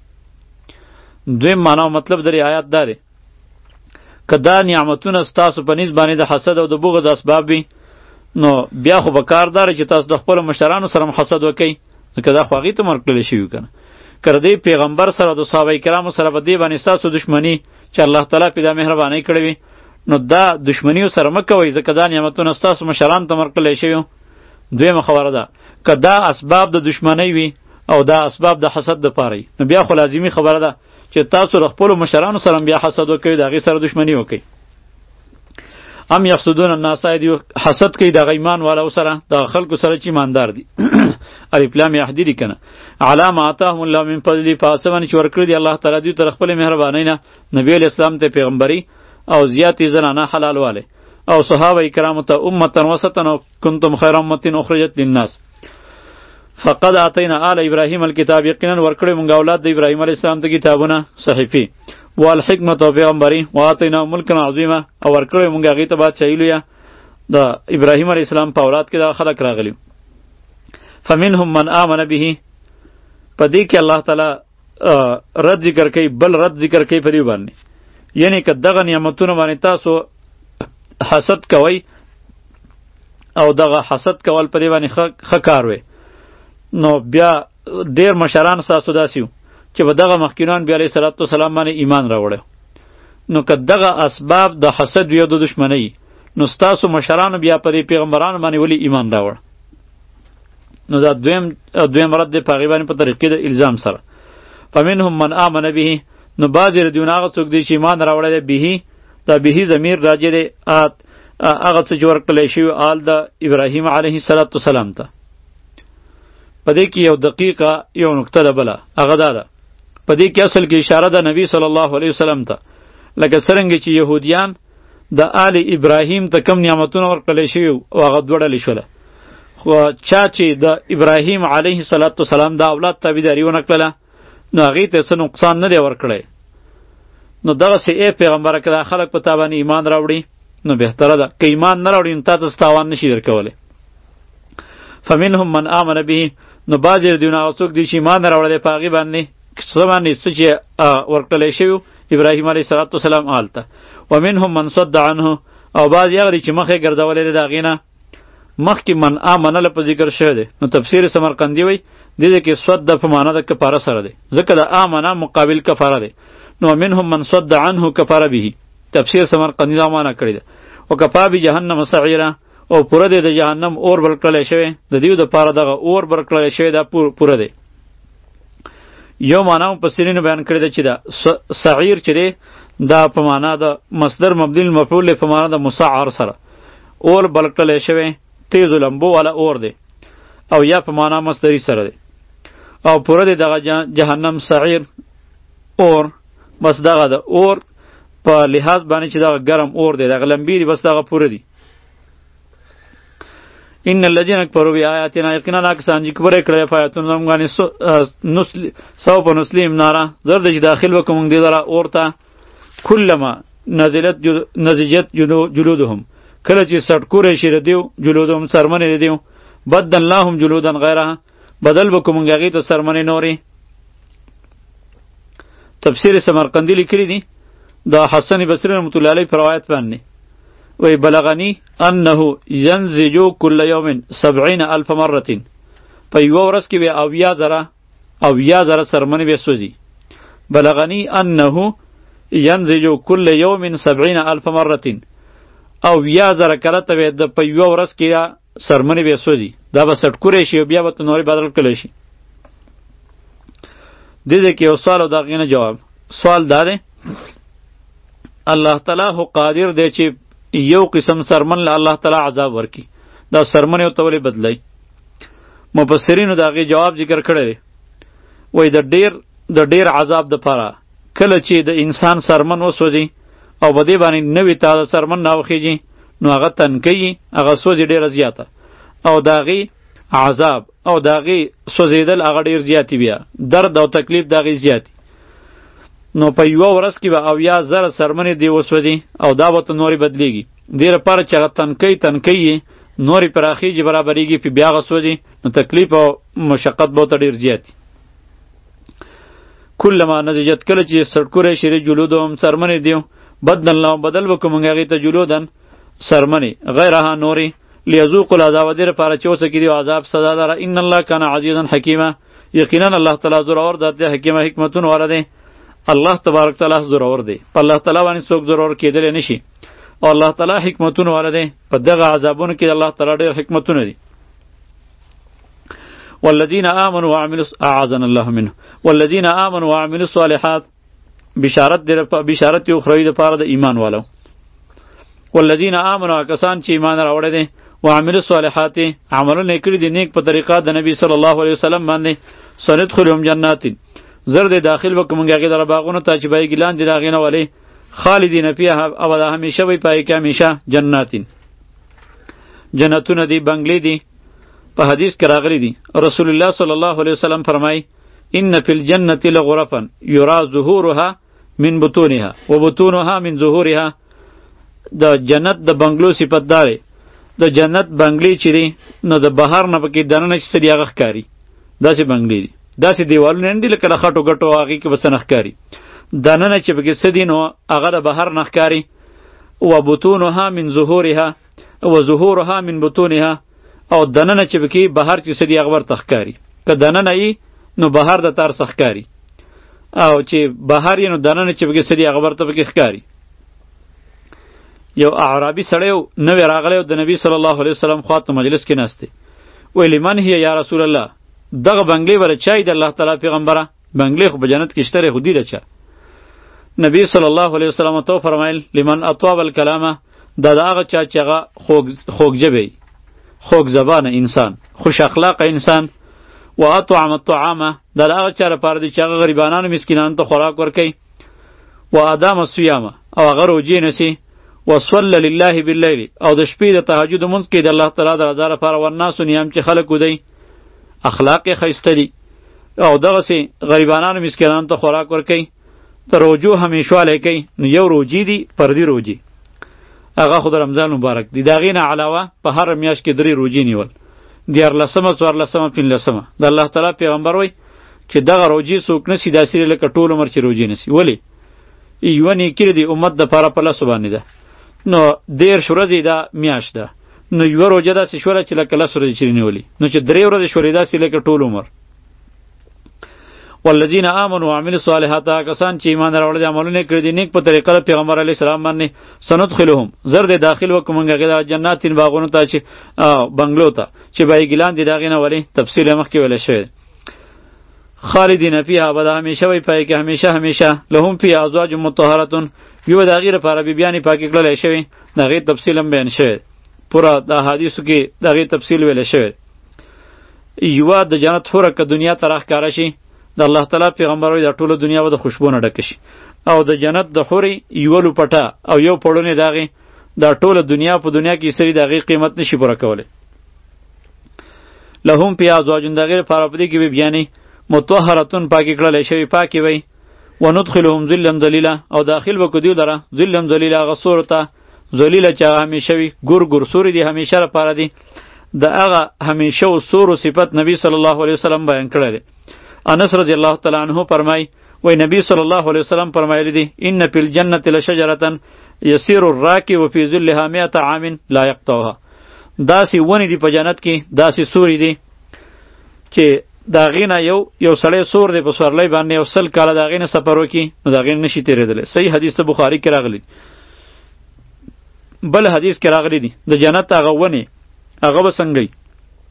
دویم معنا او مطلب د دې آیات دا دی که دا نعمتونه ستاسو په نیز باندې د حسد او د بغض اسباب وي نو بیا خو به کار داره چې تاسو د خپلو مشرانو سره هم حسد وکئ که دا خو هغې ته ورکړلی شوي که نه که د دې پیغمبر سره د صحابه کرامو سره په دې باندې ستاسو دښمني چې الله تعالی پې دا مهربانۍ کړې وي نو دا دښمنیو سره مه کوئ ځکه دا نعمتونه ستاسو مشرانو ته ورکړلی شوي دویمه خبره ده که دا اسباب د دښمنۍ وي او دا اسباب د حسد دپاره وي نو بیا خو لازمي خبره ده چې تاسو د خپلو مشرانو سره بیا حسد وکوئ د هغې سره دښمني وکئ ام یحسدون الناس دی حسد کوي د ایمان والو سره د خلکو سره چې ایماندار دي الف لام یحدی دی کنه علامه آتاهم الله من فضل پاسمن چې ورکړي دی الله تعالی دوی تر خپل مهربانۍ نه نبی علیہ السلام ته پیغمبري او زیاتې زنانه حلال واله او صحابه کرامو ته امه وسطا کنتم خیر امه اخرجت للناس فقد اعطینا آل ابراهیم الکتاب یقینا ورکړي مونږ اولاد د ابراهیم علیه السلام ته کتابونه صحیفې والحکمت او پیغمبري واعطینا ملکا عظیما او ورکړی مونږ هغې ته بادشاهي لویه د ابراهیم علیه السلام په اولاد کې دا خلک راغلي فمنهم من آمن به په دې کې الله تعالی رد ذکر کوي، بل رد ذکر کوي په دې باندې، یعنی که دغه نعمتونه باندې تاسو حسد کوئ او دغه حسد کول په دې باندې ښه کار وی، نو بیا ډیر مشران ستاسو داسې وو چې به دغه مخکینان بیا علیه صلات وسلام باندې ایمان راوړی، نو که دغه اسباب د حسد وي او د دشمنۍ، نو ستاسو مشرانو بیا په دې پیغمبرانو باندې ولې ایمان راوړ؟ نو دا دویم دویم رد دی په هغې باندې په طریقې د الزام سره. فمنهم من آمن به، نو بعضې ردیونه هغه څوک دی چې ایمان راوړی دی، به دا به ضمیر راجع دی هغه څه چې ورکړلی شوي آل د ابراهیم علیه السلام وسلام ته. په دې کې یو دقیقه یو نکته ده بله، هغه دا ده په دې کې اصل کې اشاره ده نبی صلی الله علیه وسلم ته، لکه څرنګه چې یهودیان د آل ابراهیم ته کم نعمتونه ورکړلی شوي او هغه دوه ډلې شوله، خو چا چې د ابراهیم علیه السلام د اولاد تابعداري ونه کړله نو هغې ته څه نقصان نه دی ورکړی. نو دغسې ای پیغمبره که دا خلک په تا باندې ایمان راوړي نو بهتره ده، که ایمان نه راوړي نو تا ته څه تاوان نشي درکولی. فمنهم من آمن به، نو بعضې ردیونه هغه څوک دي چې ایمان نه راوړی دی په هغې باندې څه باندې څه چې ورکړلی شوي ابراهیم علیه صلات وسلام آل ته. ومنهم من صد عنه، او بعضې هغه دي چې مخ یې ګرځولی دی د هغې نه. مخکې من آمنه له په ذکر شوی دی، نو تفسیر سمرقندي وایي دې ځای کې صد په معنا د کفاره سره دی، ځکه د آمنه مقابل کفاره دی. نو ومنهم من صد عنه کفاره به، تفسیر سمرقندي دا معنا کړې ده. وکفا بجهنم سعیره، او پوره دی د جهنم اور بل کړلی شوی، د دیو دپاره دغه اور بل کړلی شوی دا پوره دی. یو معنا مفسرینو بیان کړې ده چې دا سعیر چې دی دا په معنا د مصدر مبدل المفعول په معنا د مسعر سره اور بل کړلی شوی، تیز لمبو والا اور دی، او یا په معنا مصدری سره دی، او پوره دی دغه جهنم سعیر اور، بس دغه د اور په لحاظ باندې چې دغه ګرم اور دی، دغه لمبی دی، بس دغه پوره دی. ان الذين كفروا بآياتنا، یقینا هغه کسان چې کفر یې کړی په آیاتونو زموږ باندې سوف نصلیهم نارا، زر دی چې داخل وکړو موږ دې لره اور ته. کلما نزلت نزجت جلودهم، کله چې سټکوری شي د دیو جلودهم سرمنې د دیو، بدلناهم جلودا غیرها، بدل وکړو موږ هغې ته سرمنې نورې. تفسیر سمرقندي لیکلي دي د حسن بصري رحمة الله علیه په روایت باندې وی بلغنی انه ینزجو کل یوم سبعین الف مرة، په یوه ورځ کې به اویا زره اویا زره سرمنې به سوځي. بلغنی انه ینزجو کل یوم سبعین الف مرة، اویا زره کله ته به د په یوه ورځ کې سرمنې به سوځي، دا به سټکوری شي او بیا به نورې بدل کړلی شي. دې ځای کې یو سوال او د هغې نه جواب. سوال دا دی الله تعالی خو قادر دی چې یو قسم سرمن له الله تعالی عذاب ورکی، دا سرمن یو ته ولې بدلی؟ مفسرینو د هغې جواب ذکر کړی دی، وایي د ډیر د ډیر عذاب دپاره کله چې د انسان سرمن وسوځي او په دې باندې نوې تازه سرمن راوخیږي نو هغه تنکیي، هغه سوځي ډېره زیاته، او د هغې عذاب او د هغې سوځېدل هغه ډېر زیاتي، بیا درد او تکلیف د هغې زیاتي. نو په یوه ورځ کې به اویا زره سرمنې دې وسوځي او دا به ته نورې بدلیږي، دې لپاره چې هغه تنکۍ تنکۍ نورې پراخیږي برابریږي پې بیا هغه سوځي، نو تکلیف او مشقت به ورته ډېر زیاتي. کلما نضجت، کله چې سټکوری شي جلودهم سرمنې دیو، بدلناه بدل وکړو موږ هغې ته جلودن سرمنې غیرها نورې، لیذوقوا العذاب، دې لپاره چې وڅکي دیو عذاب سزا لره. ان الله کان عزیزا حکیما، یقینا الله تعالی زورور ذات دی، حکیمه حکمتونه والا دی. الله تبارک تعالی زورور دی، په الله تعالی باندې څوک زورور کېدلی نشي، او الله تعالی حکمتونه والا دی. په دغه عذابونو کې الله تعالی ډېر حکمتونه دي. والذین آمنوا وعملوا اعاذنا الله منه والذین آمنوا وعملوا الصالحات، بشارت دی بشارت یو خروی د پاره د ایمان والو. والذین آمنوا کسان چې ایمان راوړی دي، وعملوا الصالحات عملونه کړي دي نیک په طریقه د نبی صلی الله علیه وسلم باندې، سندخلهم جنات، زر دې داخل وکړو موږ هغې دره باغونو ته چې بهیږي لاندې د هغې نه ولې، خالدین فیها ابدا، همیشه وی پای کې همیشه. جناتین جنتونه دي، بنگلې دي. په حدیث کې راغلی دي رسول الله صلی الله علیه وسلم فرمایي ان فی الجنة لغرفا یرا ظهورها من بطونها و بطونها من ظهورها. د جنت د بنگلو صفت داره د جنت بنگلې چې دی نو د بهر نه پکې دننه چې څه دي هغه ښکاري، داسې بنگلې دي، داسې دیوالونه نه دي لکه د خټو ګټو هغې کې به څه نه ښکاري، دننه چې پکې څه دي نو هغه د بهر نه ښکاري. و بطونها من ظهورها و ظهورها من بطونها، او دننه چې پکې بهر چې څه دي هغه ورته ښکاري، که دننه یي نو بهر د تار څخه ښکاري، او چې بهر یې نو دننه چې پکې څه دي هغه ورته پکې ښکاري. یو اعرابي سړی و نوی راغلی و د نبي صلی الله علیه وسلم خواته مجلس کې ناست دی، ویل من هي یا رسول الله، دغه بنگلې ولا چای د الله تعالی پیغمبره، بنگلې خو په جنت کې شته خو دی ده چا. نبی صلی الله علیه وسلم تو فرمایل لمن اطاب الکلامه، دا د هغه چا چې هغه خوږ ژبی خوږ زبانه انسان، خوش اخلاقه انسان، و اطعم الطعامه، دا د هغه چا لپاره دی چې هغه غریبانانو مسکینانو ته خوراک ورکوي، و ادام الصیامه، او هغه روجې نیسي، وصل لله باللیل، او د شپې د تهجد مونځ کوي د الله تعالی د رضا لپاره، والناس نیام چې خلک ودی اخلاق یې ښایسته دي، او دغسې غریبانانو مسکینانو ته خوراک ورکوي، د روجو همیشوالی کوي. نو یو روجي دي پردي روجي، هغه خو د رمضان مبارک دي، د هغې نه علاوه په هر میاشت کې درې روجي نیول، دیارلسمه څوارلسمه پنځلسمه. د الله تعالی پیغمبر وایي چې دغه روجي څوک نسي داسې لکه ټول عمر چې روجي نسي. ولې؟ یوه نیکي د امت دپاره په لاسو باندې ده، نو دیرش ورځې دا میاشت ده، نو یوه روژه داسې شوله چې لکه لس ورځې چې نیولي، نو چې درې ورځې شولې داسې لکه ټول عمر. والذین آمنوا وعملوا الصالحات، کسان چې ایمان راوړل دي عملونه کړي دي نیک په طریقه د پیغمبر علیه السلام باندې، سندخلهم زر دې داخل وکړو موږ هغې ته جناتین باغونو ته چې بنګلو ته چې بایګلان دي د هغې نه ولې تفصیل یې مخکې ویلی شوی. خالدین فیها، به د همیشه وی پای کې همیشه همیشه، لهم فیها ازواج مطهرة، یو د هغې لپاره بیبیانې پاکې کړلی شوي، د هغې تفصیل هم بیان شوی، پوره د احادیثو کې د هغې تفصیل ویلی شوی. یوه د جنت حوره که دنیا ته راښکاره شي، د الله تعالی پیغمبر وایي دا ټوله دنیا به د خوشبو نه ډکه شي، او د جنت د حورې یوه لوپټه او یو پړونې د هغې دا ټوله دنیا په دنیا کې سړي د هغې قیمت نشي پوره کولی. لهم فیها ازواج، د هغې لپاره په دې کې بیبیانې مطهرتون پاکې کړلی شوي، پاکې وی. وندخلهم ذلا ذلیلا، او داخل به کو دیو لره ذلا ذلیلا، هغه سورو ته ذلیله چې هغه همیشه وي، ګور ګور سوري دي همیشه لپاره دي، د هغه همیشه و سورو صفت نبی صلی الله علیه وسلم بیان کړی دی. انس رضی الله تعالی عنه فرمای وای نبی صلی الله علیه وسلم فرمایلی دی ان فی الجنه لشجره یسیر الراکب فی ظلها مئة عام لا یقطعها، داسې ونې دي په جنت کې، داسې سوري دي چې د هغې نه یو یو سړی سور دی په سورلۍ باندې یو سل کاله د هغې نه سفر وکړي نو د هغې نه نشي تېرېدلی. صحیح حدیث ته بخاري کې راغلی. بل حدیث کې راغلی دی د جنت هغه ونې هغه به څنګه وي.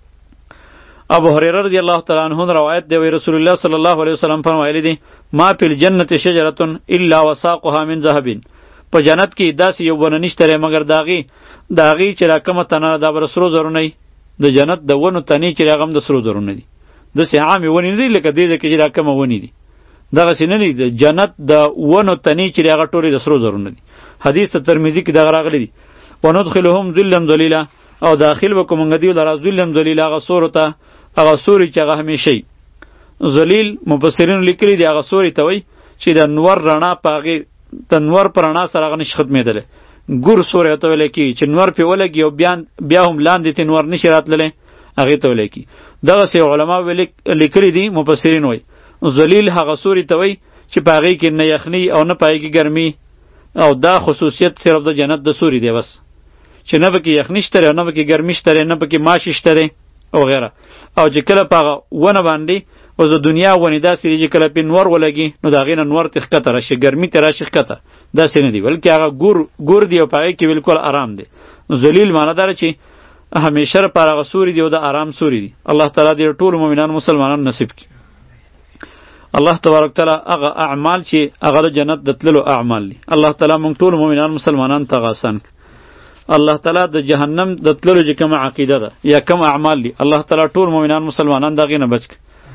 ابو هريره رضی الله تعالی عنہ روایت دی وی رسول الله صلی الله علیه وسلم فرمایلی دی ما فی الجنه شجره الا وساقها من ذهب، په جنت کې داسې یو ونه نشته مگر داغي داغي چې راکمه تنه دا بر سرو زرو نه د جنت د ونو تنې چې راغم د سرو زرو نه دي، د سه عام ونی نه دی لکه دې کې چې راکمه ونی دي، دغه سینه نه دی جنت د ونو تنې چې راغ ټوري د سرو زرو نه دي. حدیث ترمذی کې دا راغلی دی وندخلهم ذلا ذلیلا، او داخل وکوم غدی لرا ذلا ذلیلا غسور ته هغه سوري چې هغه همیشه ذلیل مفسرین لیکلي دی هغه سوري ته وای چې د نور رڼا پاغه د نور پر رڼا سره هغه نش ختمېدل، ګور سوري ته ویل کی چې نور په ولګي او بیا بیا هم لاندې ته نور نشی راتللې هغه ته ویل کی. دغه سه علما ویل لیکلي دي مفسرین وای ذلیل هغه سوري ته وای چې پاغه کې نه یخنی او نه پایږي ګرمي، او دا خصوصیت صرف د جنت د سوري دی بس، چې نه پکې یخنی شته نه پکې ګرمي شته نه پکې ماشي شته او غیره. او چې کله پاغه ونه باندې او د دنیا ونی داسې چې کله په نور ولګي نو دا غینه نور تخکته راشي ګرمي ته راشي خکته داسې نه دی، بلکې هغه ګور ګور دی او پای کې بالکل آرام دی. ذلیل معنی دار چې همیشه پر هغه سوري دی او د آرام سوري دی. الله تعالی دې ټول مؤمنان مسلمانان نصیب کړي. الله تبارک تعالی هغه اعمال چې هغه جنت د تللو اعمال دي، الله تعالی موږ ټول مؤمنان مسلمانان ته غاسن. الله تعالی د جهنم د تللو چې کوم عقیده ده یا کوم اعمال دي الله تعالی ټول مؤمنان مسلمانان دغه نه بچ.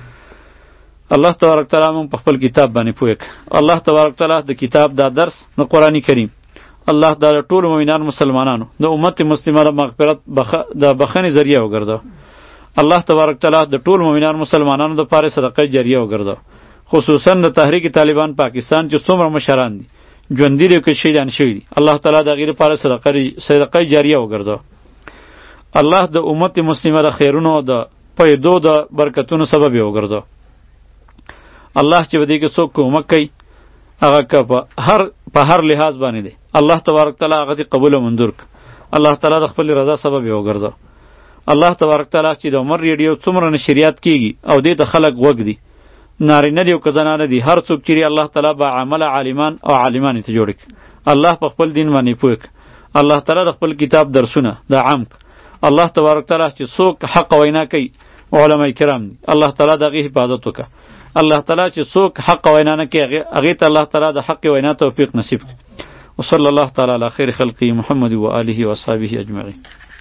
الله تبارک تعالی موږ په خپل کتاب باندې پوهک. الله تبارک تعالی د کتاب دا درس د قرآنی کریم الله د ټول مؤمنان مسلمانانو د امت مسلمه د مغفرت بخ د بخنه ذریعہ وګرځاو. الله تبارک تعالی د ټول مؤمنان مسلمانانو د پاره صدقه جاریه وګرځاو، خصوصا د تحریک طالبان پاکستان چې څومره مشران دي ژوندي دي که شهیدان شوي دي، الله تعالی د غیر لپاره صدقه صدقه جاریه وګرځاو. الله د امت مسلمه د خیرونو د پیدو د برکتونو سبب یې وګرځو. الله چې به دې کې څوک کومک کوي هغه که په هر په هر لحاظ باندې دی الله تبارک تعالی هغه دې قبول او منظور کړي. الله تعالی د خپل رضا سبب یې وګرځو. الله تبارک تعالی چې د عمر ریډیو څومره نشریات کیږي او دې ته خلق وګ دي نارینه دی او که زنانه دي هر څوک چې الله تعالی با عمل عالمان او عالمان ته جوړ کړي. الله په خپل دین باندې پوهه کړي. الله تعالی د خپل کتاب درسونه د عام الله تبارک تعالی چې څوک حق وینا کوي علماء کرام دي الله تعالی دغه حفاظت وکړي. الله تعالی چې څوک حق وینا نه کوي هغه ته الله تعالی د حق وینا توفیق نصیب کړي. وصلی الله تعالی علی خیر خلقی محمد و آله و اصحابہ اجمعین.